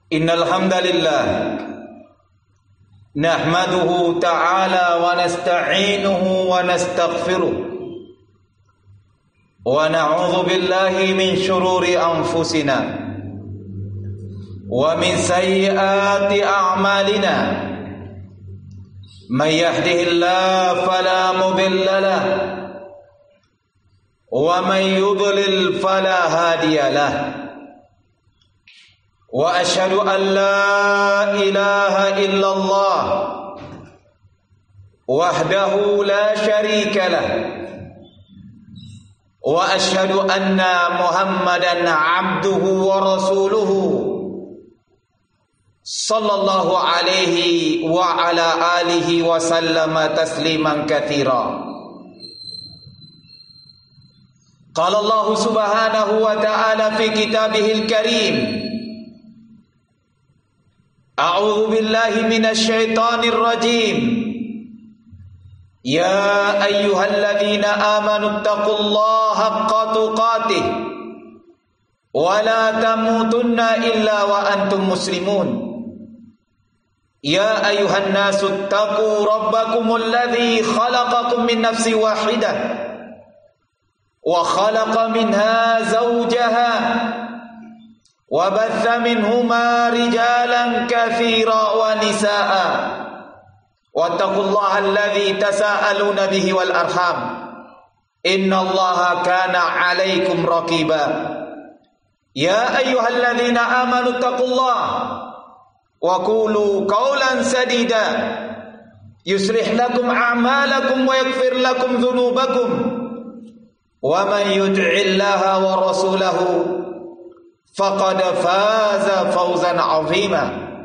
Innal hamdalillah nahmaduhu ta'ala wa nasta'inuhu wa nastaghfiruh wa na'udzu billahi min shururi anfusina wa min sayyiati a'malina may yahdihillahu fala mudilla lahu wa may yudlil fala hadiya lahu wa asyhadu an la ilaha illallah wahdahu la syarika lah wa asyhadu anna Muhammadan abduhu wa rasuluhu sallallahu alaihi wa ala alihi wa sallama tasliman katsira. Qala Allah subhanahu wa ta'ala fi kitabihil karim, A'udzu billahi minasy syaithanir rajim. Ya ayyuhalladzina amanu taqullaha haqqa tuqatih wa la tamutunna illa wa antum muslimun. Ya ayyuhan nasu taqu rabbakumul ladzi khalaqakum min nafsin wahidah wa khalaqa minha zawjaha wa batha minhuma rijalan katsira wa nisaa wattaqullaha alladzi tasaaluna bihi wal arham innallaha kana 'alaikum raqiba. Ya ayyuhalladzina amanu taqullaha wa qulu qawlan sadida yuslih lakum a'malakum wa yaghfir lakum dhunubakum wa man yuti'illaha wa rasulahu faqad faza fawzan 'azima.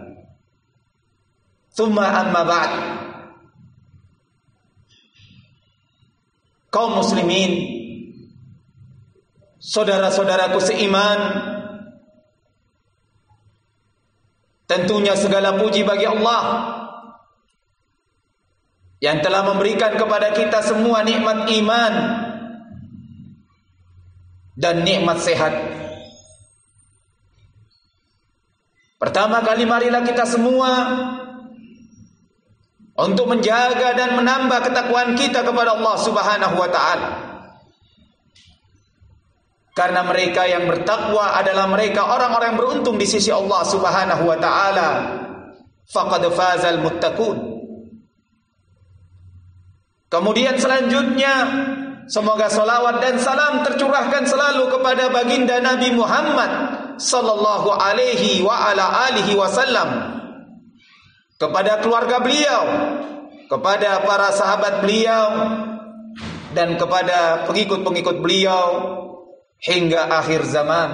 Tsumma amma ba'd. Kaum muslimin, saudara-saudaraku seiman, tentunya segala puji bagi Allah yang telah memberikan kepada kita semua nikmat iman dan nikmat sehat. Pertama kali marilah kita semua untuk menjaga dan menambah ketakwaan kita kepada Allah Subhanahu wa ta'ala. Karena mereka yang bertakwa adalah mereka orang-orang yang beruntung di sisi Allah Subhanahu wa ta'ala. Faqad fazal muttaqun. Kemudian selanjutnya, semoga salawat dan salam tercurahkan selalu kepada baginda Nabi Muhammad sallallahu alaihi wa ala alihi wasallam, kepada keluarga beliau, kepada para sahabat beliau, dan kepada pengikut-pengikut beliau hingga akhir zaman.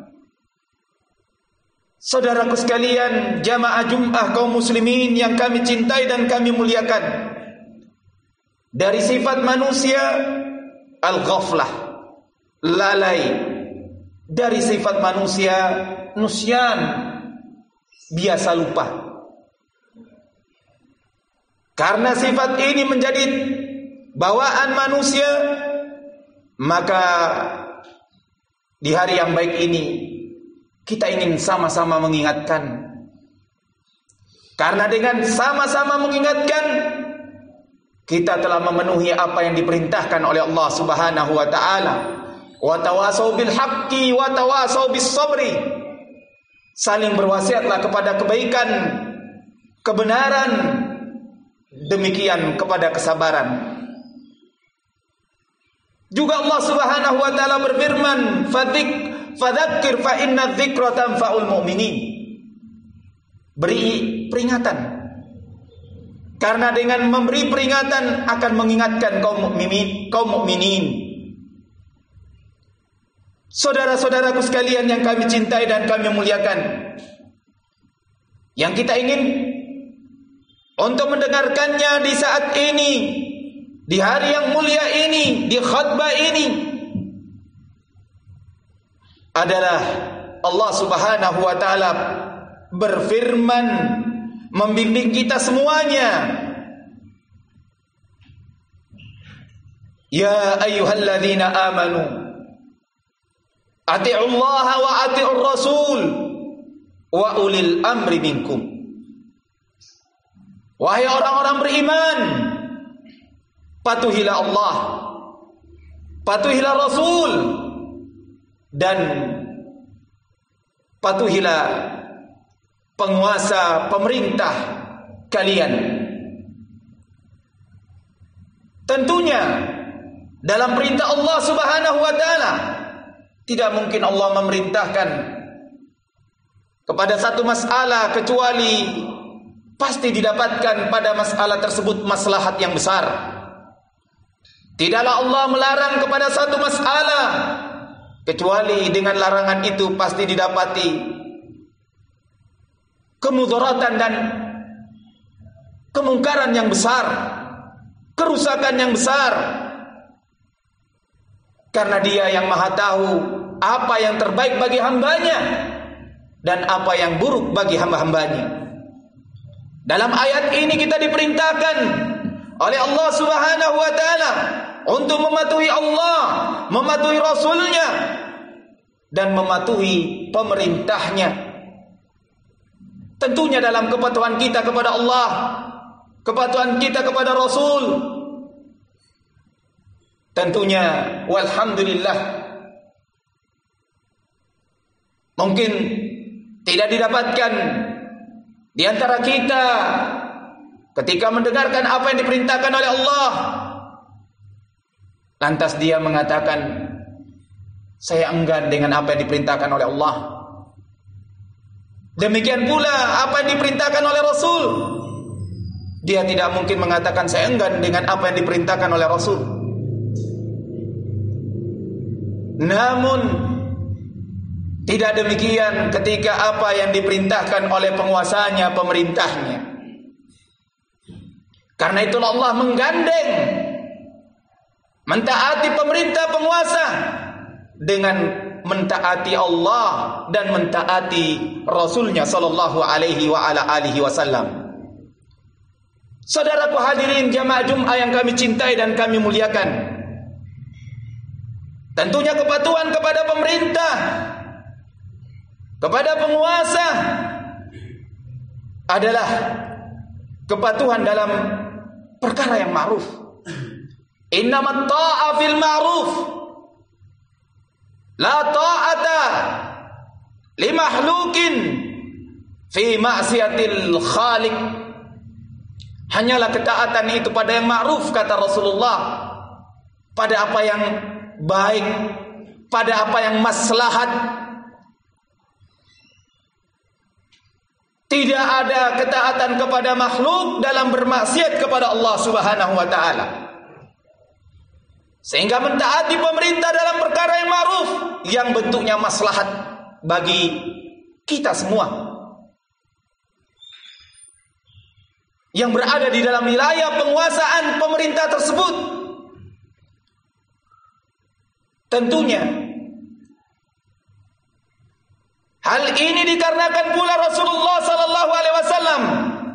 Saudaraku sekalian, jamaah Jumat kaum muslimin yang kami cintai dan kami muliakan, dari sifat manusia al-ghaflah, lalai. Dari sifat manusia nusyan, biasa lupa. Karena sifat ini menjadi bawaan manusia, maka di hari yang baik ini kita ingin sama-sama mengingatkan. Karena dengan sama-sama mengingatkan, kita telah memenuhi apa yang diperintahkan oleh Allah Subhanahu wa ta'ala. Wa tawasau bil haqqi wa tawasau bis sabri. Saling berwasiatlah kepada kebaikan, kebenaran, demikian kepada kesabaran. Juga Allah Subhanahu wa taala berfirman, fadzakir fa inna dzikra tanfa'ul mu'minin. Beri peringatan, karena dengan memberi peringatan akan mengingatkan kaum mukminin. Saudara-saudaraku sekalian yang kami cintai dan kami muliakan, yang kita ingin untuk mendengarkannya di saat ini, di hari yang mulia ini, di khutbah ini, adalah Allah Subhanahu wa ta'ala berfirman, membimbing kita semuanya. Ya ayyuhalladzina amanu ati'ullaha wa ati'ur rasul wa ulil amri minkum. Wahai orang-orang beriman, patuhilah Allah, patuhilah Rasul, dan patuhilah penguasa pemerintah kalian. Tentunya dalam perintah Allah Subhanahu wa taala tidak mungkin Allah memerintahkan kepada satu masalah kecuali pasti didapatkan pada masalah tersebut maslahat yang besar. Tidaklah Allah melarang kepada satu masalah kecuali dengan larangan itu pasti didapati kemudaratan dan kemungkaran yang besar, kerusakan yang besar. Karena Dia yang Maha tahu apa yang terbaik bagi hambanya dan apa yang buruk bagi hamba-hambanya. Dalam ayat ini kita diperintahkan oleh Allah Subhanahu wa taala untuk mematuhi Allah, mematuhi Rasulnya, dan mematuhi pemerintahnya. Tentunya dalam kepatuhan kita kepada Allah, kepatuhan kita kepada Rasul, tentunya walhamdulillah mungkin tidak didapatkan di antara kita ketika mendengarkan apa yang diperintahkan oleh Allah, lantas dia mengatakan, saya enggan dengan apa yang diperintahkan oleh Allah. Demikian pula apa yang diperintahkan oleh Rasul. Dia tidak mungkin mengatakan, saya enggan dengan apa yang diperintahkan oleh Rasul. Namun tidak demikian ketika apa yang diperintahkan oleh penguasanya, pemerintahnya. Karena itulah Allah menggandeng mentaati pemerintah penguasa dengan mentaati Allah dan mentaati Rasulnya sallallahu alaihi wa ala alihi wasallam. Saudaraku hadirin jamaah Jumat yang kami cintai dan kami muliakan, tentunya kepatuhan kepada pemerintah, kepada penguasa adalah kepatuhan dalam perkara yang ma'ruf. Innamat ta'a fil ma'ruf, la ta'ata li makhluqin fi ma'siyatil khaliq. Hanyalah ketaatan itu pada yang ma'ruf, kata Rasulullah, pada apa yang baik, pada apa yang maslahat. Tidak ada ketaatan kepada makhluk dalam bermaksiat kepada Allah Subhanahu wa taala. Sehingga mentaati pemerintah dalam perkara yang ma'ruf yang bentuknya maslahat bagi kita semua yang berada di dalam wilayah penguasaan pemerintah tersebut. Tentunya hal ini dikarenakan pula Rasulullah sallallahu alaihi wasallam,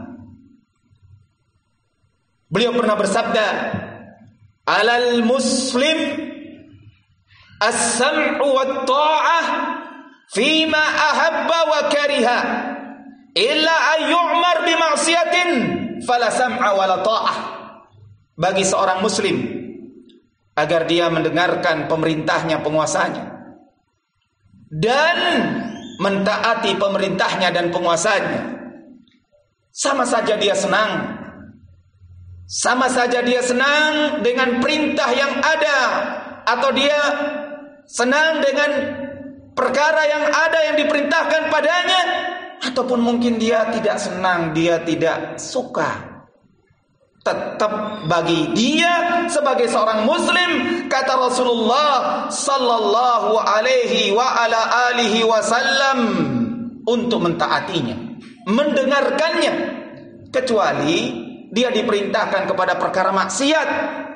beliau pernah bersabda, alal muslim as-sam'u wat ta'ah fima ahabba wa kariha illa an yu'mar bi ma'siyatin fala sam'a wala ta'ah. Bagi seorang muslim agar dia mendengarkan pemerintahnya, penguasanya, dan mentaati pemerintahnya dan penguasanya, sama saja dia senang. Sama saja dia senang dengan perintah yang ada, atau dia senang dengan perkara yang ada yang diperintahkan padanya, ataupun mungkin dia tidak senang, dia tidak suka. Tetap bagi dia sebagai seorang muslim, kata Rasulullah sallallahu alaihi wa ala alihi wasallam, untuk mentaatinya, mendengarkannya, kecuali dia diperintahkan kepada perkara maksiat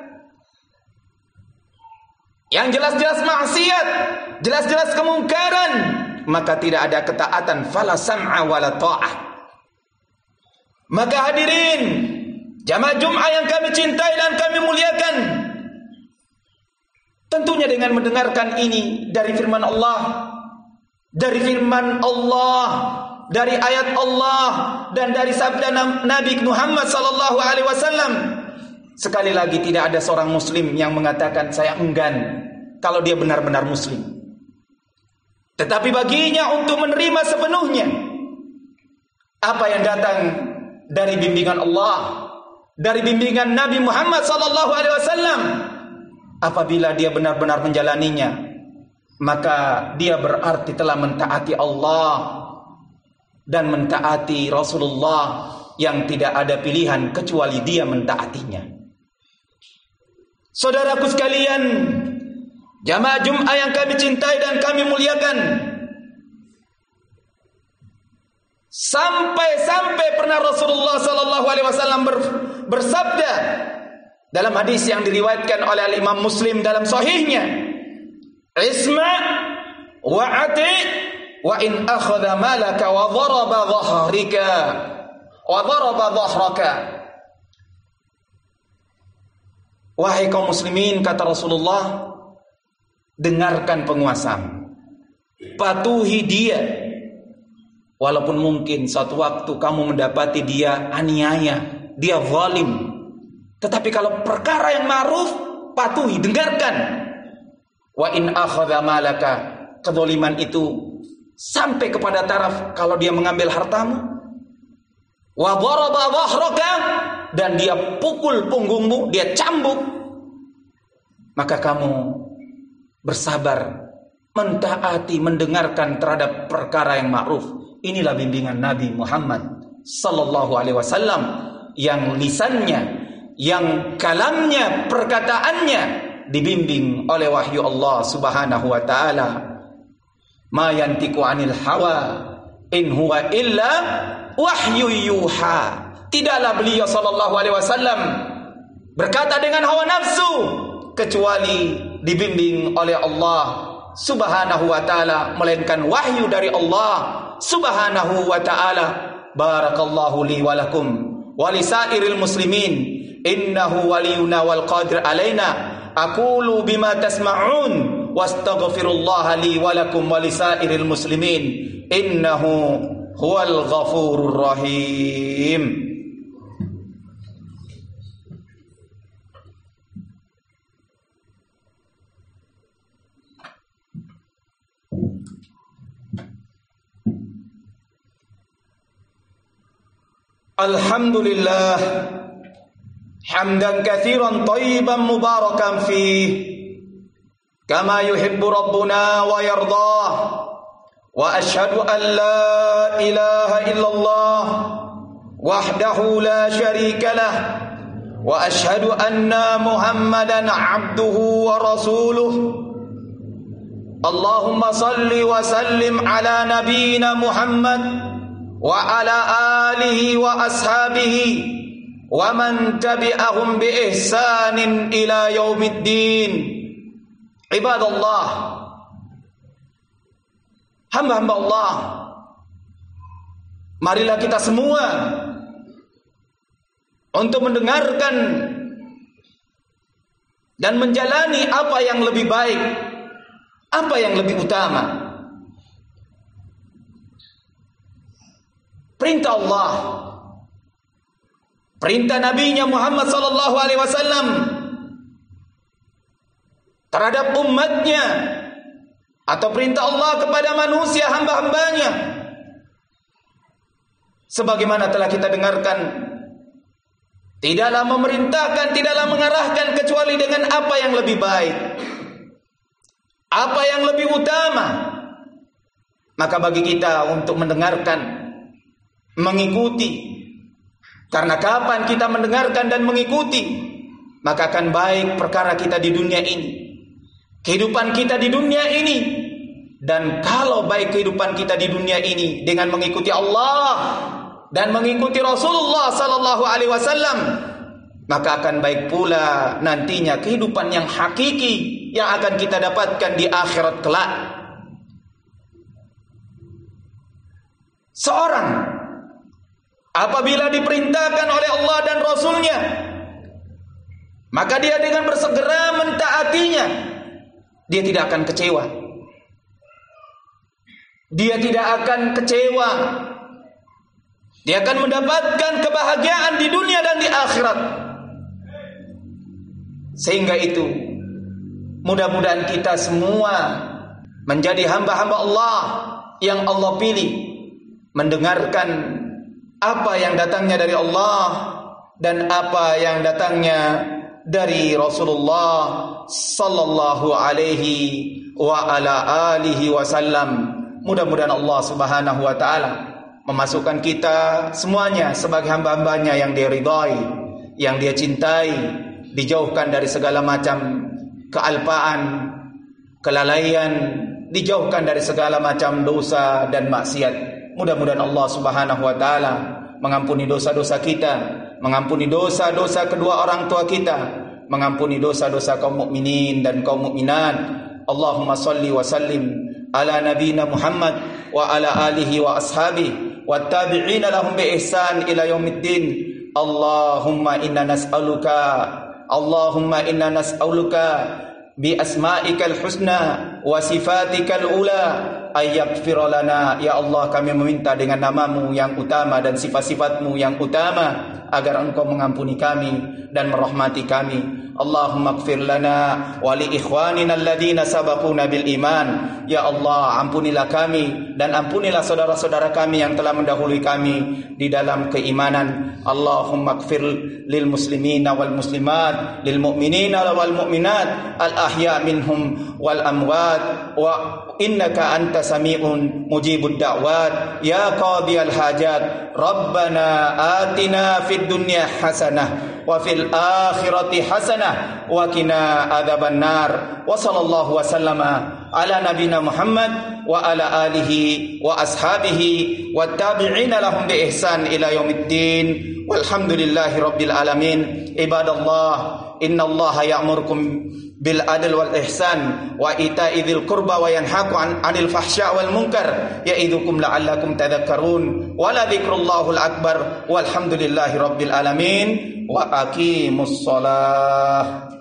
yang jelas-jelas maksiat, jelas-jelas kemungkaran, maka tidak ada ketaatan, fala sam'a wala ta'ah. Maka hadirin jamaah Jumat yang kami cintai dan kami muliakan, tentunya dengan mendengarkan ini dari firman Allah, dari ayat Allah dan dari sabda Nabi Muhammad sallallahu alaihi wasallam. Sekali lagi, tidak ada seorang muslim yang mengatakan saya enggan kalau dia benar-benar muslim. Tetapi baginya untuk menerima sepenuhnya apa yang datang dari bimbingan Allah, dari bimbingan Nabi Muhammad sallallahu alaihi wasallam, apabila dia benar-benar menjalaninya, maka dia berarti telah mentaati Allah dan mentaati Rasulullah yang tidak ada pilihan kecuali dia mentaatinya. Saudaraku sekalian, jamaah Jumat yang kami cintai dan kami muliakan, sampai pernah Rasulullah sallallahu alaihi wasallam bersabda dalam hadis yang diriwayatkan oleh Imam Muslim dalam sahihnya, "Isma' wa ati wa in akhadha malaka wa daraba dhahraka." Wahai kaum muslimin, kata Rasulullah, dengarkan penguasamu, patuhi dia. Walaupun mungkin suatu waktu kamu mendapati dia aniaya, dia zalim, tetapi kalau perkara yang ma'ruf, patuhi, dengarkan. Wa in akhadha malaka, kezaliman itu sampai kepada taraf kalau dia mengambil hartamu. Wa daraba dhahraka, dan dia pukul punggungmu, dia cambuk, maka kamu bersabar, mentaati, mendengarkan terhadap perkara yang ma'ruf. Inilah bimbingan Nabi Muhammad sallallahu alaihi wasallam, yang lisannya, yang kalamnya, perkataannya dibimbing oleh wahyu Allah subhanahu wa ta'ala. Ma yantiqu anil hawa in huwa illa wahyu yuha. Tidaklah beliau sallallahu alaihi wasallam berkata dengan hawa nafsu, kecuali dibimbing oleh Allah subhanahu wa ta'ala, melainkan wahyu dari Allah subhanahu wa ta'ala. Barakallahu li wa lakum wa lisairil muslimin, innahu waliyuna wal qadir alaina. Aqulu bima tasma'un wastaghfirullaha li wa lakum wa lisairil muslimin, innahu huwal ghafurur rahim. Alhamdulillah hamdan katsiran thayyiban mubarakan fih kama yuhibbu rabbuna wa yardah. Wa ashhadu an la ilaha illallah wahdahu la syarika lah, wa ashhadu anna Muhammadan abduhu wa rasuluh. Allahumma salli wa sallim ala nabiyyina Muhammad wa ala alihi wa ashabihi wa man tabi'ahum bi ihsanin ila yaumiddin. Ibadallah, hamba-hamba Allah, marilah kita semua untuk mendengarkan dan menjalani apa yang lebih baik, apa yang lebih utama. Perintah Allah, perintah Nabi-Nya Muhammad sallallahu alaihi wasallam terhadap umatnya, atau perintah Allah kepada manusia, hamba-hambanya, sebagaimana telah kita dengarkan, tidaklah memerintahkan, tidaklah mengarahkan kecuali dengan apa yang lebih baik, apa yang lebih utama. Maka bagi kita untuk mendengarkan, mengikuti, karena kapan kita mendengarkan dan mengikuti, maka akan baik perkara kita di dunia ini, kehidupan kita di dunia ini. Dan kalau baik kehidupan kita di dunia ini dengan mengikuti Allah dan mengikuti Rasulullah sallallahu alaihi wasallam, maka akan baik pula nantinya kehidupan yang hakiki yang akan kita dapatkan di akhirat kelak. Seorang apabila diperintahkan oleh Allah dan Rasulnya, maka dia dengan bersegera mentaatinya. Dia tidak akan kecewa. Dia tidak akan kecewa Dia akan mendapatkan kebahagiaan di dunia dan di akhirat. Sehingga itu, mudah-mudahan kita semua menjadi hamba-hamba Allah yang Allah pilih, mendengarkan apa yang datangnya dari Allah dan apa yang datangnya dari Rasulullah sallallahu alaihi wa ala alihi wasallam. Mudah-mudahan Allah Subhanahu wa taala memasukkan kita semuanya sebagai hamba-hambanya yang Dia ridhai, yang Dia cintai, dijauhkan dari segala macam kealpaan, kelalaian, dijauhkan dari segala macam dosa dan maksiat. Mudah-mudahan Allah Subhanahu wa taala mengampuni dosa-dosa kita, mengampuni dosa-dosa kedua orang tua kita, mengampuni dosa-dosa kaum mukminin dan kaum mukminat. Allahumma salli wa sallim ala nabiyyina Muhammad wa ala alihi wa ashabihi wa tabi'ina lahum bi ihsan ila yaumiddin. Allahumma inna nas'aluka bi asma'ikal husna wa sifatikal ula ayyaghfira lana. Ya Allah, kami meminta dengan namamu yang utama dan sifat-sifatmu yang utama agar Engkau mengampuni kami dan merahmati kami. Allahumma ighfir lana wa li ikhwanina alladhina sabaquna bil iman. Ya Allah, ampunilah kami dan ampunilah saudara-saudara kami yang telah mendahului kami di dalam keimanan. Allahumma ighfir lil muslimina wal muslimat, lil mu'minina wal mu'minat, al ahya minhum wal amwat, wa innaka anta sami'un mujibud da'wat ya qadiyal hajat. Rabbana atina fid dunya hasanah wa fil akhirati hasanah wa qina adzaban nar. Wa sallallahu wasallama ala nabina Muhammad wa ala alihi wa ashabihi wa tabi'ina lahum bi ihsan ila yaumiddin. Walhamdulillahi rabbil alamin. Ibadallah, innallaha ya'murukum bil adl wal ihsan wa ita'i dzil qurba wa yanhaku 'anil fahsya' wal munkar ya'idukum la'allakum tadhakkarun. Wa la dzikrullahil akbar walhamdulillahi rabbil alamin. Wa aqimus shalah.